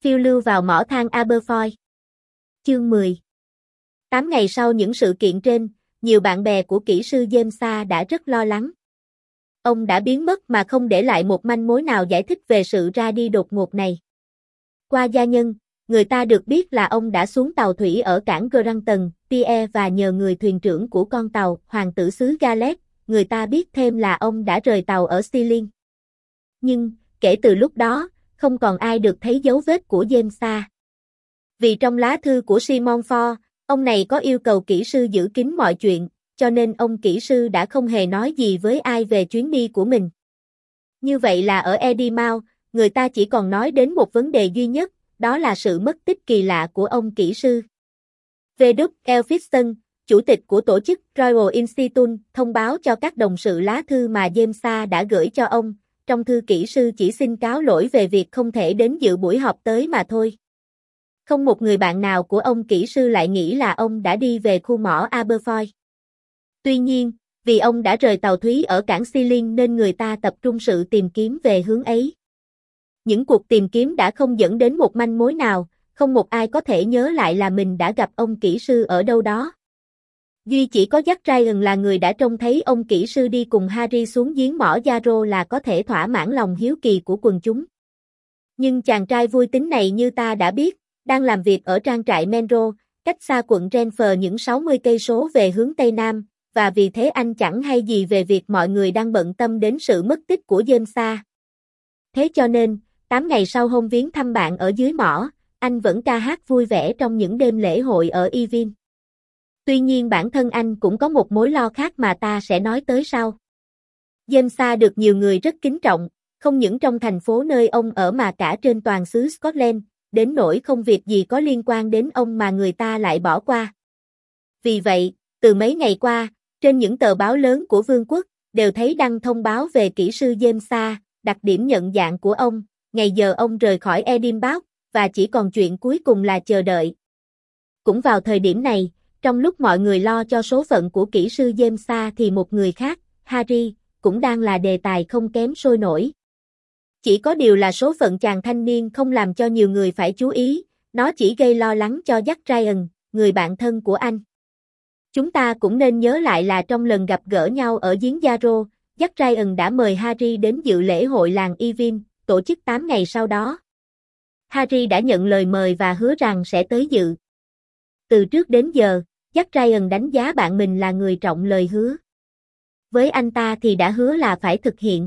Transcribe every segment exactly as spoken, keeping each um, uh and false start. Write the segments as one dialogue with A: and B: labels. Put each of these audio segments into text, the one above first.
A: phiêu lưu vào mỏ than Aberfoyle. Chương mười. Tám ngày sau những sự kiện trên, nhiều bạn bè của kỹ sư James đã rất lo lắng. Ông đã biến mất mà không để lại một manh mối nào giải thích về sự ra đi đột ngột này. Qua gia nhân, người ta được biết là ông đã xuống tàu thủy ở cảng Granton, Pierre và nhờ người thuyền trưởng của con tàu, hoàng tử xứ Galles, người ta biết thêm là ông đã rời tàu ở Stirling. Nhưng, kể từ lúc đó, không còn ai được thấy dấu vết của James. Vì trong lá thư của Simon Ford, ông này có yêu cầu kỹ sư giữ kín mọi chuyện, cho nên ông kỹ sư đã không hề nói gì với ai về chuyến đi của mình. Như vậy là ở Edinburgh, người ta chỉ còn nói đến một vấn đề duy nhất, đó là sự mất tích kỳ lạ của ông kỹ sư. vê kép Elphinstone, chủ tịch của tổ chức Royal Institute, thông báo cho các đồng sự lá thư mà James đã gửi cho ông. Trong thư kỹ sư chỉ xin cáo lỗi về việc không thể đến dự buổi họp tới mà thôi. Không một người bạn nào của ông kỹ sư lại nghĩ là ông đã đi về khu mỏ Aberfoyle. Tuy nhiên, vì ông đã rời tàu thúy ở cảng Stirling nên người ta tập trung sự tìm kiếm về hướng ấy. Những cuộc tìm kiếm đã không dẫn đến một manh mối nào, không một ai có thể nhớ lại là mình đã gặp ông kỹ sư ở đâu đó. Duy chỉ có Jack Ryan là người đã trông thấy ông kỹ sư đi cùng Harry xuống giếng mỏ Yarrow là có thể thỏa mãn lòng hiếu kỳ của quần chúng. Nhưng chàng trai vui tính này như ta đã biết, đang làm việc ở trang trại Menro, cách xa quận Renfrew những sáu mươi cây số về hướng Tây Nam, và vì thế anh chẳng hay gì về việc mọi người đang bận tâm đến sự mất tích của James. Thế cho nên, tám ngày sau hôm viếng thăm bạn ở dưới mỏ, anh vẫn ca hát vui vẻ trong những đêm lễ hội ở Evian. Tuy nhiên bản thân anh cũng có một mối lo khác mà ta sẽ nói tới sau. James được nhiều người rất kính trọng, không những trong thành phố nơi ông ở mà cả trên toàn xứ Scotland, đến nỗi không việc gì có liên quan đến ông mà người ta lại bỏ qua. Vì vậy, từ mấy ngày qua, trên những tờ báo lớn của vương quốc, đều thấy đăng thông báo về kỹ sư James, đặc điểm nhận dạng của ông, ngày giờ ông rời khỏi Edinburgh, và chỉ còn chuyện cuối cùng là chờ đợi. Cũng vào thời điểm này, trong lúc mọi người lo cho số phận của kỹ sư James thì một người khác, Harry, cũng đang là đề tài không kém sôi nổi. Chỉ có điều là số phận chàng thanh niên không làm cho nhiều người phải chú ý, nó chỉ gây lo lắng cho Jack Ryan, người bạn thân của anh. Chúng ta cũng nên nhớ lại là trong lần gặp gỡ nhau ở giếng Yarrow, Jack Ryan đã mời Harry đến dự lễ hội làng Evian, tổ chức tám ngày sau đó. Harry đã nhận lời mời và hứa rằng sẽ tới dự. Từ trước đến giờ, Jack Ryan đánh giá bạn mình là người trọng lời hứa. Với anh ta thì đã hứa là phải thực hiện.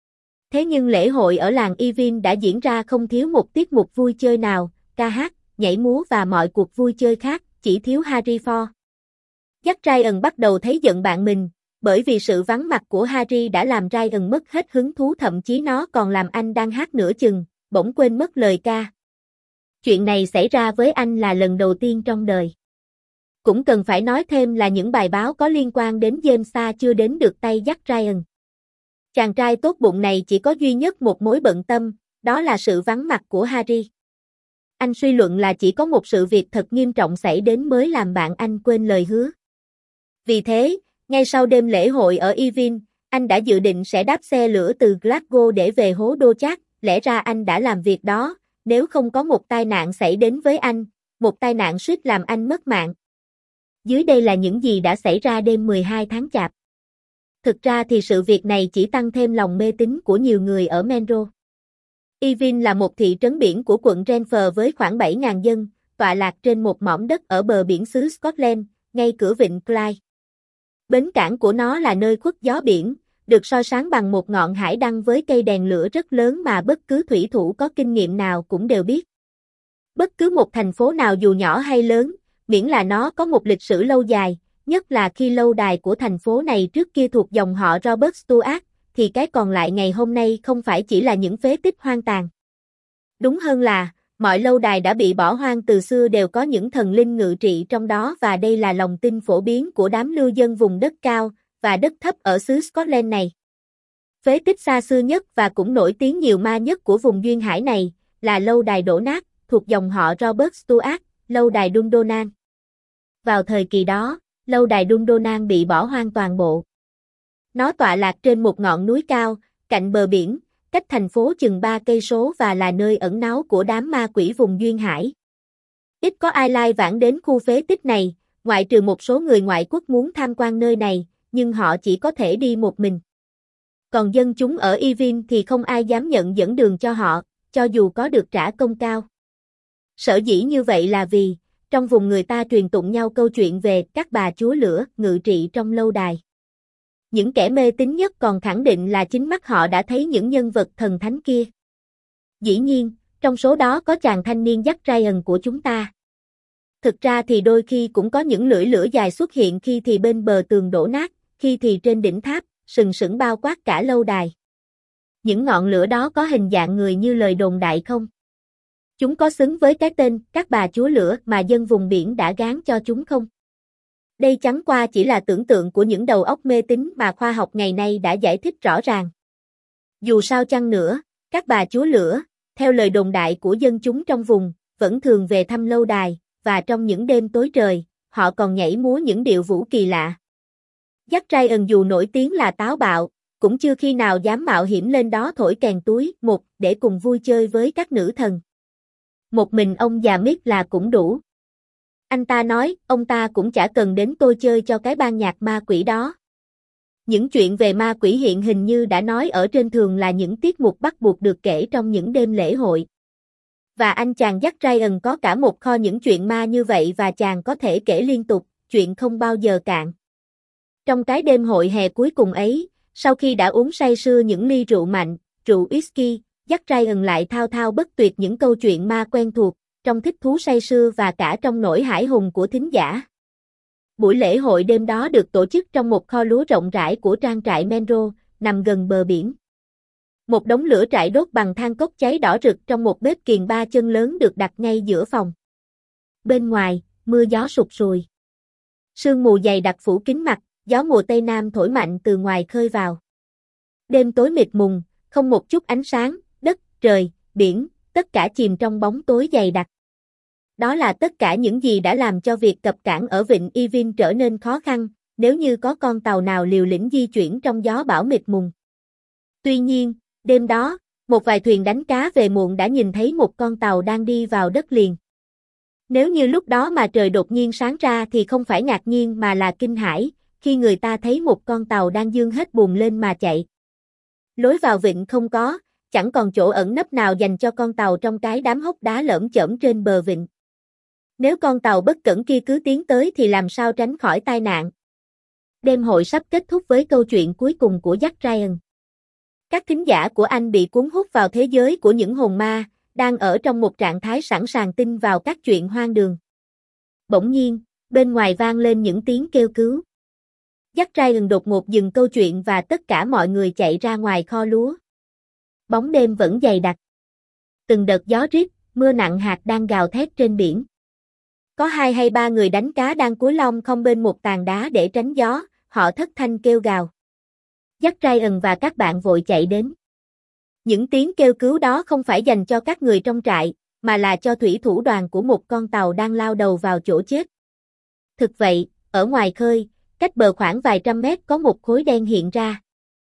A: Thế nhưng lễ hội ở làng Evian đã diễn ra không thiếu một tiết mục vui chơi nào, ca hát, nhảy múa và mọi cuộc vui chơi khác, chỉ thiếu Harry Ford. Jack Ryan bắt đầu thấy giận bạn mình, bởi vì sự vắng mặt của Harry đã làm Ryan mất hết hứng thú, thậm chí nó còn làm anh đang hát nửa chừng, bỗng quên mất lời ca. Chuyện này xảy ra với anh là lần đầu tiên trong đời. Cũng cần phải nói thêm là những bài báo có liên quan đến James chưa đến được tay Jack Ryan. Chàng trai tốt bụng này chỉ có duy nhất một mối bận tâm, đó là sự vắng mặt của Harry. Anh suy luận là chỉ có một sự việc thật nghiêm trọng xảy đến mới làm bạn anh quên lời hứa. Vì thế, ngay sau đêm lễ hội ở Evian, anh đã dự định sẽ đáp xe lửa từ Glasgow để về hố Dochart, lẽ ra anh đã làm việc đó, nếu không có một tai nạn xảy đến với anh, một tai nạn suýt làm anh mất mạng. Dưới đây là những gì đã xảy ra đêm mười hai tháng Chạp. Thực ra thì sự việc này chỉ tăng thêm lòng mê tín của nhiều người ở Menro. Evian là một thị trấn biển của quận Renfrew với khoảng bảy nghìn dân, tọa lạc trên một mỏm đất ở bờ biển xứ Scotland, ngay cửa vịnh Clyde. Bến cảng của nó là nơi khuất gió biển, được soi sáng bằng một ngọn hải đăng với cây đèn lửa rất lớn mà bất cứ thủy thủ có kinh nghiệm nào cũng đều biết. Bất cứ một thành phố nào dù nhỏ hay lớn, miễn là nó có một lịch sử lâu dài, nhất là khi lâu đài của thành phố này trước kia thuộc dòng họ Robert Stuart, thì cái còn lại ngày hôm nay không phải chỉ là những phế tích hoang tàn. Đúng hơn là, mọi lâu đài đã bị bỏ hoang từ xưa đều có những thần linh ngự trị trong đó, và đây là lòng tin phổ biến của đám lưu dân vùng đất cao và đất thấp ở xứ Scotland này. Phế tích xa xưa nhất và cũng nổi tiếng nhiều ma nhất của vùng duyên hải này là lâu đài đổ nát thuộc dòng họ Robert Stuart, lâu đài Dundonan. Vào thời kỳ đó, lâu đài Dundonan bị bỏ hoang toàn bộ. Nó tọa lạc trên một ngọn núi cao, cạnh bờ biển, cách thành phố chừng ba cây số và là nơi ẩn náu của đám ma quỷ vùng duyên hải. Ít có ai lai vãng đến khu phế tích này, ngoại trừ một số người ngoại quốc muốn tham quan nơi này, nhưng họ chỉ có thể đi một mình. Còn dân chúng ở Yevin thì không ai dám nhận dẫn đường cho họ, cho dù có được trả công cao. Sở dĩ như vậy là vì, trong vùng người ta truyền tụng nhau câu chuyện về các bà chúa lửa ngự trị trong lâu đài. Những kẻ mê tín nhất còn khẳng định là chính mắt họ đã thấy những nhân vật thần thánh kia. Dĩ nhiên, trong số đó có chàng thanh niên Jack Ryan của chúng ta. Thực ra thì đôi khi cũng có những lưỡi lửa dài xuất hiện, khi thì bên bờ tường đổ nát, khi thì trên đỉnh tháp, sừng sững bao quát cả lâu đài. Những ngọn lửa đó có hình dạng người như lời đồn đại không? Chúng có xứng với cái tên các bà chúa lửa mà dân vùng biển đã gán cho chúng không? Đây chẳng qua chỉ là tưởng tượng của những đầu óc mê tín mà khoa học ngày nay đã giải thích rõ ràng. Dù sao chăng nữa, các bà chúa lửa, theo lời đồn đại của dân chúng trong vùng, vẫn thường về thăm lâu đài, và trong những đêm tối trời, họ còn nhảy múa những điệu vũ kỳ lạ. Jack Ryan dù nổi tiếng là táo bạo, cũng chưa khi nào dám mạo hiểm lên đó thổi kèn túi một để cùng vui chơi với các nữ thần. Một mình ông già Mick là cũng đủ. Anh ta nói, ông ta cũng chả cần đến tôi chơi cho cái ban nhạc ma quỷ đó. Những chuyện về ma quỷ hiện hình như đã nói ở trên thường là những tiết mục bắt buộc được kể trong những đêm lễ hội. Và anh chàng Jack Ryan có cả một kho những chuyện ma như vậy và chàng có thể kể liên tục, chuyện không bao giờ cạn. Trong cái đêm hội hè cuối cùng ấy, sau khi đã uống say sưa những ly rượu mạnh, rượu whisky, Jack Ryan lại thao thao bất tuyệt những câu chuyện ma quen thuộc, trong thích thú say sưa và cả trong nỗi hãi hùng của thính giả. Buổi lễ hội đêm đó được tổ chức trong một kho lúa rộng rãi của trang trại Monroe, nằm gần bờ biển. Một đống lửa trại đốt bằng than cốc cháy đỏ rực trong một bếp kiền ba chân lớn được đặt ngay giữa phòng. Bên ngoài, mưa gió sụt sùi. Sương mù dày đặc phủ kín mặt, gió mùa Tây Nam thổi mạnh từ ngoài khơi vào. Đêm tối mịt mùng, không một chút ánh sáng, đất, trời, biển, tất cả chìm trong bóng tối dày đặc. Đó là tất cả những gì đã làm cho việc cập cảng ở vịnh Yevin trở nên khó khăn, nếu như có con tàu nào liều lĩnh di chuyển trong gió bão mịt mùng. Tuy nhiên, đêm đó, một vài thuyền đánh cá về muộn đã nhìn thấy một con tàu đang đi vào đất liền. Nếu như lúc đó mà trời đột nhiên sáng ra thì không phải ngạc nhiên mà là kinh hãi, khi người ta thấy một con tàu đang dương hết buồm lên mà chạy. Lối vào vịnh không có, chẳng còn chỗ ẩn nấp nào dành cho con tàu trong cái đám hốc đá lởm chởm trên bờ vịnh. Nếu con tàu bất cẩn kia cứ tiến tới thì làm sao tránh khỏi tai nạn. Đêm hội sắp kết thúc với câu chuyện cuối cùng của Jack Ryan. Các thính giả của anh bị cuốn hút vào thế giới của những hồn ma, đang ở trong một trạng thái sẵn sàng tin vào các chuyện hoang đường. Bỗng nhiên, bên ngoài vang lên những tiếng kêu cứu. Jack Ryan đột ngột dừng câu chuyện và tất cả mọi người chạy ra ngoài kho lúa. Bóng đêm vẫn dày đặc. Từng đợt gió rít, mưa nặng hạt đang gào thét trên biển. Có hai hay ba người đánh cá đang cúi lom không bên một tảng đá để tránh gió, họ thất thanh kêu gào. Jack Ryan và các bạn vội chạy đến. Những tiếng kêu cứu đó không phải dành cho các người trong trại, mà là cho thủy thủ đoàn của một con tàu đang lao đầu vào chỗ chết. Thực vậy, ở ngoài khơi, cách bờ khoảng vài trăm mét có một khối đen hiện ra.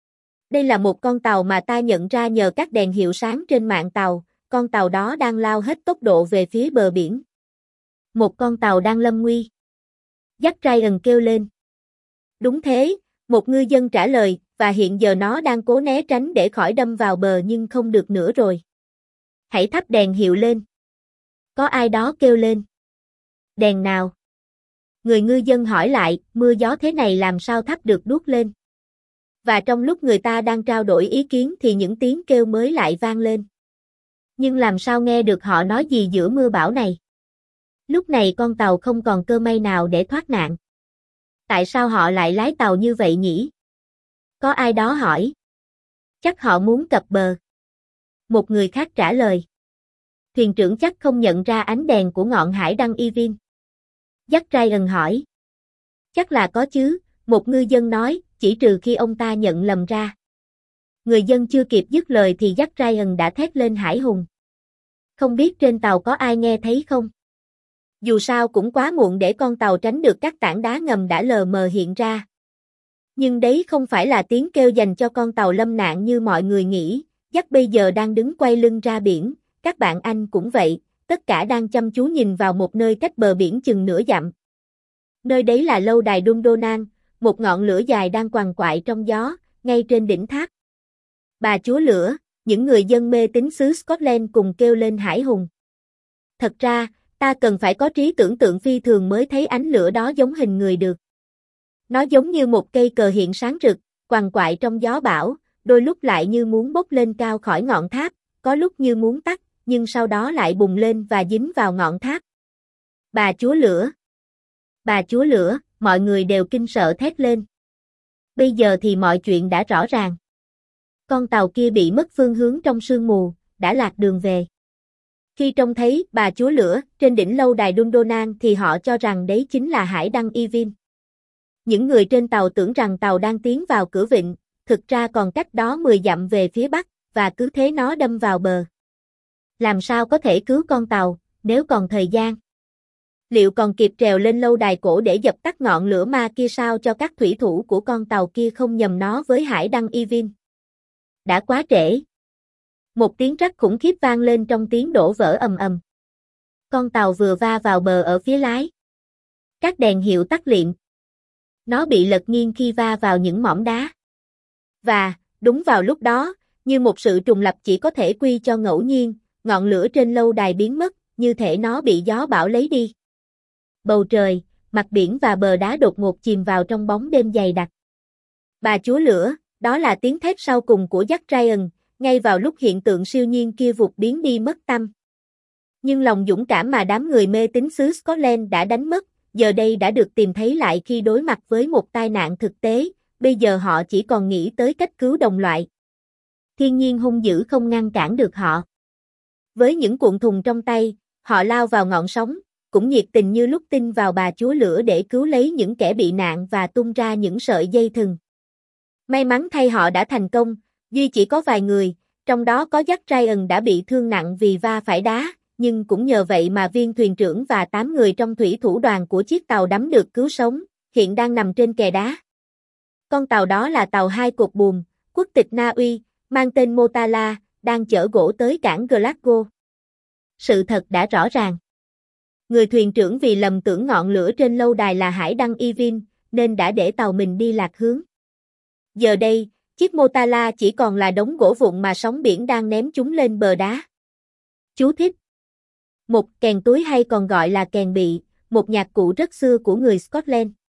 A: Đây là một con tàu mà ta nhận ra nhờ các đèn hiệu sáng trên mạn tàu, con tàu đó đang lao hết tốc độ về phía bờ biển. Một con tàu đang lâm nguy. Jack Ryan kêu lên. Đúng thế, một ngư dân trả lời, và hiện giờ nó đang cố né tránh để khỏi đâm vào bờ nhưng không được nữa rồi. Hãy thắp đèn hiệu lên. Có ai đó kêu lên. Đèn nào? Người ngư dân hỏi lại, mưa gió thế này làm sao thắp được đuốc lên? Và trong lúc người ta đang trao đổi ý kiến thì những tiếng kêu mới lại vang lên. Nhưng làm sao nghe được họ nói gì giữa mưa bão này? Lúc này con tàu không còn cơ may nào để thoát nạn. Tại sao họ lại lái tàu như vậy nhỉ? Có ai đó hỏi. Chắc họ muốn cập bờ. Một người khác trả lời. Thuyền trưởng chắc không nhận ra ánh đèn của ngọn hải đăng Yevin. Jack Ryan hỏi. Chắc là có chứ, một ngư dân nói, chỉ trừ khi ông ta nhận lầm ra. Người dân chưa kịp dứt lời thì Jack Ryan đã thét lên hải hùng. Không biết trên tàu có ai nghe thấy không? Dù sao cũng quá muộn để con tàu tránh được các tảng đá ngầm đã lờ mờ hiện ra. Nhưng đấy không phải là tiếng kêu dành cho con tàu lâm nạn như mọi người nghĩ, Jack bây giờ đang đứng quay lưng ra biển, các bạn anh cũng vậy, tất cả đang chăm chú nhìn vào một nơi cách bờ biển chừng nửa dặm. Nơi đấy là lâu đài Dundonan, một ngọn lửa dài đang quằn quại trong gió, ngay trên đỉnh tháp. Bà chúa lửa, những người dân mê tín xứ Scotland cùng kêu lên hãi hùng. Thật ra, ta cần phải có trí tưởng tượng phi thường mới thấy ánh lửa đó giống hình người được. Nó giống như một cây cờ hiện sáng rực, quằn quại trong gió bão, đôi lúc lại như muốn bốc lên cao khỏi ngọn tháp, có lúc như muốn tắt, nhưng sau đó lại bùng lên và dính vào ngọn tháp. Bà chúa lửa! Bà chúa lửa, mọi người đều kinh sợ thét lên. Bây giờ thì mọi chuyện đã rõ ràng. Con tàu kia bị mất phương hướng trong sương mù, đã lạc đường về. Khi trông thấy bà chúa lửa trên đỉnh lâu đài Dundonan thì họ cho rằng đấy chính là hải đăng Yevin. Những người trên tàu tưởng rằng tàu đang tiến vào cửa vịnh, thực ra còn cách đó mười dặm về phía bắc, và cứ thế nó đâm vào bờ. Làm sao có thể cứu con tàu, nếu còn thời gian? Liệu còn kịp trèo lên lâu đài cổ để dập tắt ngọn lửa ma kia sao cho các thủy thủ của con tàu kia không nhầm nó với hải đăng Yevin? Đã quá trễ. Một tiếng rắc khủng khiếp vang lên trong tiếng đổ vỡ ầm ầm. Con tàu vừa va vào bờ ở phía lái. Các đèn hiệu tắt liệm. Nó bị lật nghiêng khi va vào những mỏm đá. Và, đúng vào lúc đó, như một sự trùng lập chỉ có thể quy cho ngẫu nhiên, ngọn lửa trên lâu đài biến mất, như thể nó bị gió bão lấy đi. Bầu trời, mặt biển và bờ đá đột ngột chìm vào trong bóng đêm dày đặc. Bà chúa lửa, đó là tiếng thét sau cùng của Jack Ryan, ngay vào lúc hiện tượng siêu nhiên kia vụt biến đi mất tăm. Nhưng lòng dũng cảm mà đám người mê tín xứ Scotland đã đánh mất, giờ đây đã được tìm thấy lại khi đối mặt với một tai nạn thực tế, bây giờ họ chỉ còn nghĩ tới cách cứu đồng loại. Thiên nhiên hung dữ không ngăn cản được họ. Với những cuộn thùng trong tay, họ lao vào ngọn sóng, cũng nhiệt tình như lúc tin vào bà chúa lửa để cứu lấy những kẻ bị nạn và tung ra những sợi dây thừng. May mắn thay họ đã thành công, duy chỉ có vài người, trong đó có Jack Ryan đã bị thương nặng vì va phải đá, nhưng cũng nhờ vậy mà viên thuyền trưởng và tám người trong thủy thủ đoàn của chiếc tàu đắm được cứu sống, hiện đang nằm trên kè đá. Con tàu đó là tàu hai cột buồm, quốc tịch Na Uy, mang tên Motala, đang chở gỗ tới cảng Glasgow. Sự thật đã rõ ràng. Người thuyền trưởng vì lầm tưởng ngọn lửa trên lâu đài là hải đăng Yevin, nên đã để tàu mình đi lạc hướng. Giờ đây, chiếc Motala chỉ còn là đống gỗ vụn mà sóng biển đang ném chúng lên bờ đá. Chú thích: Một kèn túi hay còn gọi là kèn bị, một nhạc cụ rất xưa của người Scotland.